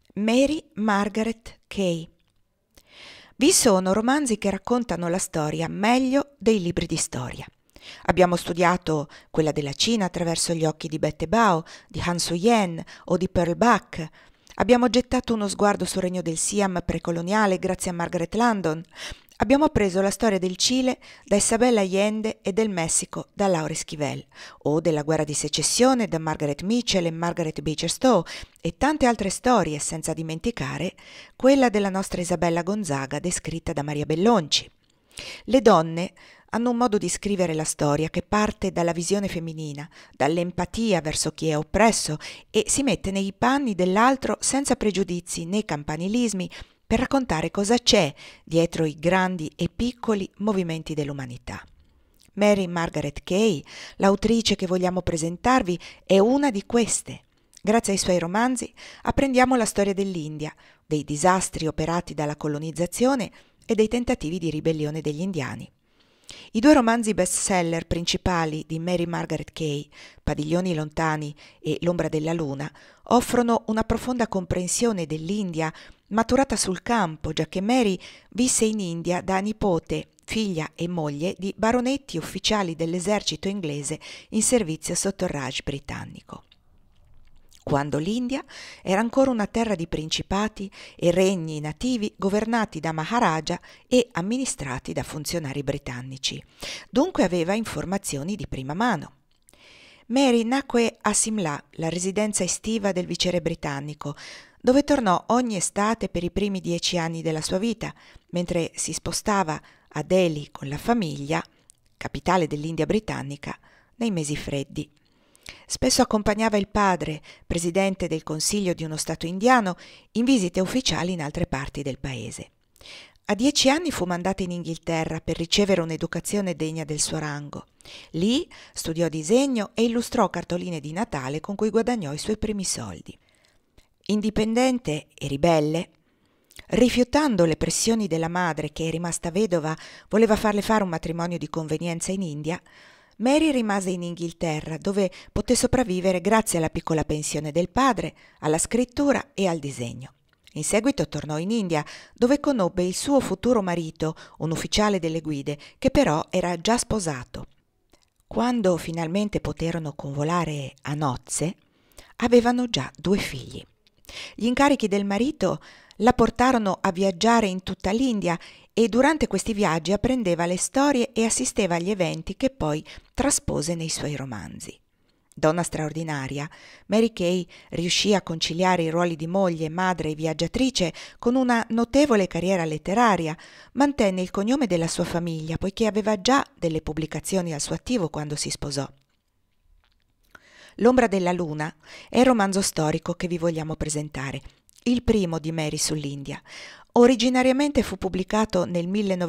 Mary Margaret Kay. Vi sono romanzi che raccontano la storia meglio dei libri di storia. Abbiamo studiato quella della Cina attraverso gli occhi di Bette Bao, di Han Suyen o di Pearl Buck. Abbiamo gettato uno sguardo sul regno del Siam precoloniale grazie a Margaret Landon. Abbiamo appreso la storia del Cile da Isabel Allende e del Messico da Laura Esquivel, o della guerra di secessione da Margaret Mitchell e Margaret Beecher Stowe, e tante altre storie, senza dimenticare quella della nostra Isabella Gonzaga descritta da Maria Bellonci. Le donne hanno un modo di scrivere la storia che parte dalla visione femminina, dall'empatia verso chi è oppresso e si mette nei panni dell'altro senza pregiudizi né campanilismi per raccontare cosa c'è dietro i grandi e piccoli movimenti dell'umanità. Mary Margaret Kay, l'autrice che vogliamo presentarvi, è una di queste. Grazie ai suoi romanzi apprendiamo la storia dell'India, dei disastri operati dalla colonizzazione e dei tentativi di ribellione degli indiani. I due romanzi bestseller principali di Mary Margaret Kay, Padiglioni lontani e L'ombra della luna, offrono una profonda comprensione dell'India maturata sul campo, giacché Mary visse in India da nipote, figlia e moglie di baronetti ufficiali dell'esercito inglese in servizio sotto il Raj britannico, quando l'India era ancora una terra di principati e regni nativi governati da Maharaja e amministrati da funzionari britannici. Dunque aveva informazioni di prima mano. Mary nacque a Simla, la residenza estiva del viceré britannico, dove tornò ogni estate per i primi 10 anni della sua vita, mentre si spostava a Delhi con la famiglia, capitale dell'India britannica, nei mesi freddi. Spesso accompagnava il padre, presidente del Consiglio di uno Stato indiano, in visite ufficiali in altre parti del paese. A 10 anni fu mandata in Inghilterra per ricevere un'educazione degna del suo rango. Lì studiò disegno e illustrò cartoline di Natale con cui guadagnò i suoi primi soldi. Indipendente e ribelle, rifiutando le pressioni della madre che, rimasta vedova, voleva farle fare un matrimonio di convenienza in India, Mary rimase in Inghilterra, dove poté sopravvivere grazie alla piccola pensione del padre, alla scrittura e al disegno. In seguito tornò in India, dove conobbe il suo futuro marito, un ufficiale delle guide, che però era già sposato. Quando finalmente poterono convolare a nozze, avevano già 2 figli. Gli incarichi del marito la portarono a viaggiare in tutta l'India e durante questi viaggi apprendeva le storie e assisteva agli eventi che poi traspose nei suoi romanzi. Donna straordinaria, Mary Kay riuscì a conciliare i ruoli di moglie, madre e viaggiatrice con una notevole carriera letteraria, mantenne il cognome della sua famiglia poiché aveva già delle pubblicazioni al suo attivo quando si sposò. L'ombra della luna è il romanzo storico che vi vogliamo presentare, il primo di Mary sull'India. Originariamente fu pubblicato nel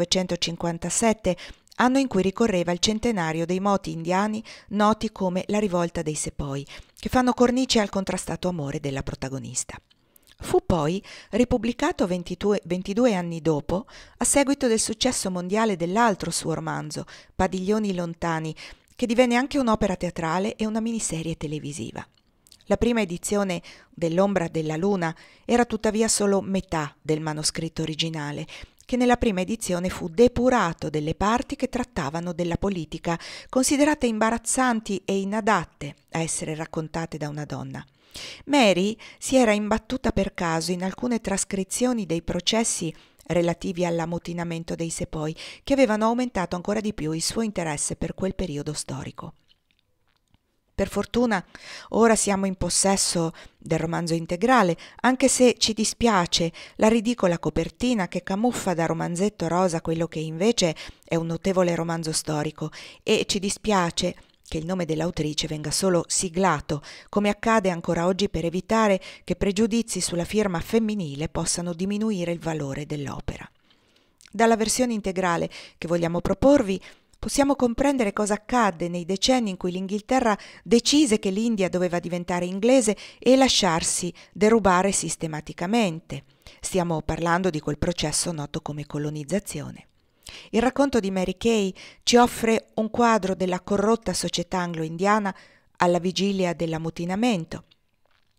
1957, anno in cui ricorreva il centenario dei moti indiani noti come la rivolta dei Sepoi, che fanno cornice al contrastato amore della protagonista. Fu poi ripubblicato 22 anni dopo, a seguito del successo mondiale dell'altro suo romanzo, Padiglioni lontani, che divenne anche un'opera teatrale e una miniserie televisiva. La prima edizione dell'Ombra della Luna era tuttavia solo metà del manoscritto originale, che nella prima edizione fu depurato delle parti che trattavano della politica, considerate imbarazzanti e inadatte a essere raccontate da una donna. Mary si era imbattuta per caso in alcune trascrizioni dei processi relativi all'ammutinamento dei Sepoi, che avevano aumentato ancora di più il suo interesse per quel periodo storico. Per fortuna ora siamo in possesso del romanzo integrale, anche se ci dispiace la ridicola copertina che camuffa da romanzetto rosa quello che invece è un notevole romanzo storico, e ci dispiace che il nome dell'autrice venga solo siglato, come accade ancora oggi per evitare che pregiudizi sulla firma femminile possano diminuire il valore dell'opera. Dalla versione integrale che vogliamo proporvi possiamo comprendere cosa accadde nei decenni in cui l'Inghilterra decise che l'India doveva diventare inglese e lasciarsi derubare sistematicamente. Stiamo parlando di quel processo noto come colonizzazione. Il racconto di Mary Kay ci offre un quadro della corrotta società anglo-indiana alla vigilia dell'ammutinamento.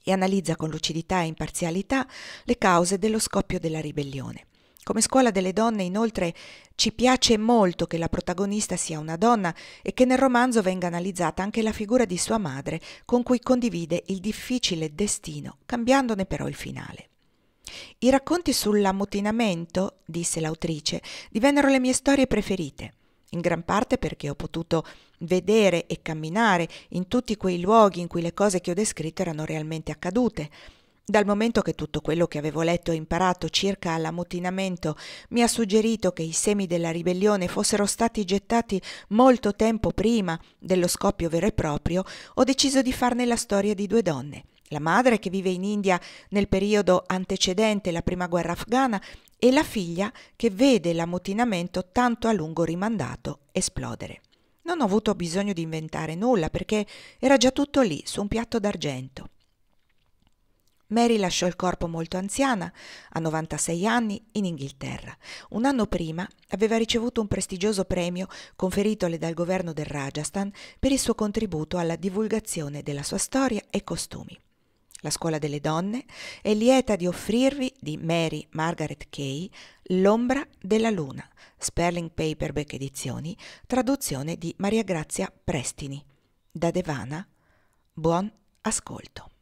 e analizza con lucidità e imparzialità le cause dello scoppio della ribellione. Come Scuola delle donne, inoltre, ci piace molto che la protagonista sia una donna e che nel romanzo venga analizzata anche la figura di sua madre, con cui condivide il difficile destino, cambiandone però il finale. I racconti sull'ammutinamento, disse l'autrice, divennero le mie storie preferite, in gran parte perché ho potuto vedere e camminare in tutti quei luoghi in cui le cose che ho descritto erano realmente accadute. Dal momento che tutto quello che avevo letto e imparato circa l'ammutinamento mi ha suggerito che i semi della ribellione fossero stati gettati molto tempo prima dello scoppio vero e proprio, ho deciso di farne la storia di due donne. La madre che vive in India nel periodo antecedente la prima guerra afghana e la figlia che vede l'ammutinamento tanto a lungo rimandato esplodere. Non ho avuto bisogno di inventare nulla perché era già tutto lì, su un piatto d'argento. Mary lasciò il corpo molto anziana, a 96 anni, in Inghilterra. Un anno prima aveva ricevuto un prestigioso premio conferitole dal governo del Rajasthan per il suo contributo alla divulgazione della sua storia e costumi. La Scuola delle donne è lieta di offrirvi di Mary Margaret Kay L'ombra della luna, Sperling Paperback Edizioni, traduzione di Maria Grazia Prestini. Da Devana, buon ascolto.